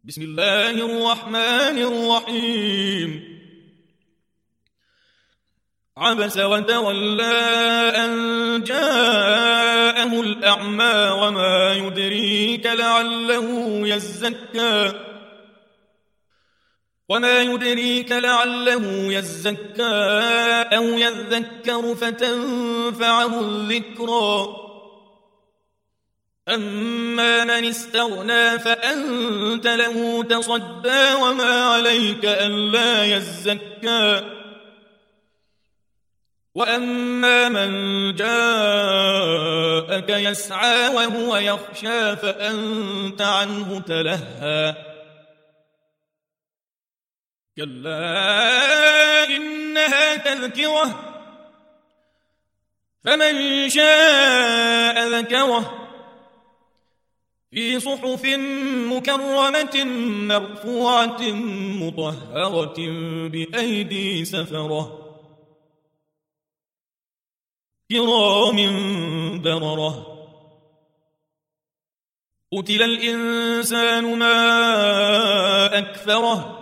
بسم الله الرحمن الرحيم. عبس وتولى أن جاءه الأعمى وما يدريك لعله يزكى أو يذكر فتنفعه الذكرى. أما من استغنى فأنت له تصدى وما عليك ألا يزكى. وأما من جاءك يسعى وهو يخشى فأنت عنه تلهى. كلا إنها تذكرة فمن شاء ذكره في صحف مكرمة مرفوعة مطهرة بأيدي سفرة كرام بررة. قتل الإنسان ما أكفره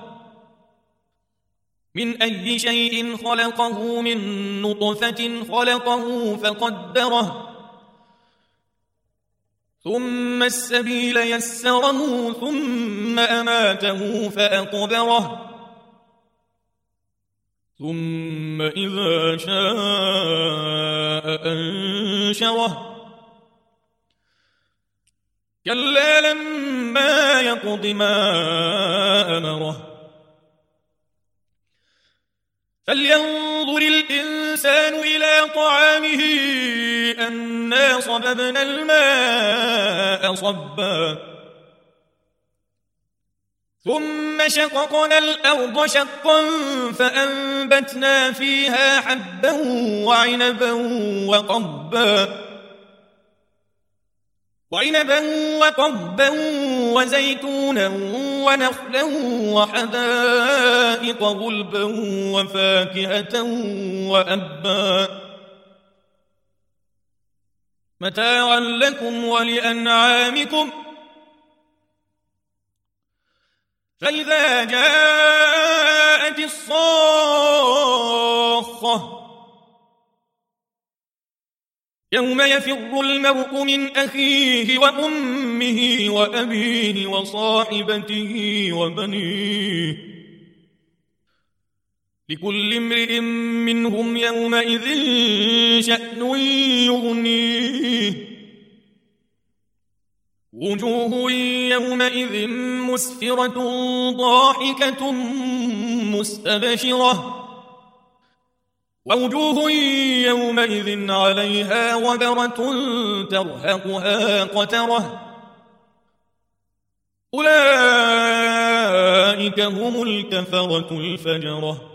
من أي شيء خلقه من نطفة خلقه فقدره ثم السبيل يسره ثم أماته فأقبره ثم إذا شاء أنشره. كلا لما يقض ما أمره. فلينظر الإنسان إلى طعامه أنا صببنا الماء صبا ثم شققنا الأرض شقا فأنبتنا فيها حبا وعنبا وقضبا وزيتونا ونخلا وحدائق غلبا وفاكهة وأبا متاعا لكم ولأنعامكم. فإذا جاءت الصاخة يوم يفر المرء من أخيه وأمه وأبيه وصاحبته وبنيه لكل امرئ منهم يومئذ شأن يغنيه. وجوه يومئذ مسفرة ضاحكة مستبشرة ووجوه يومئذ عليها غبرة ترهقها قترة أولئك هم الكفرة الفجرة.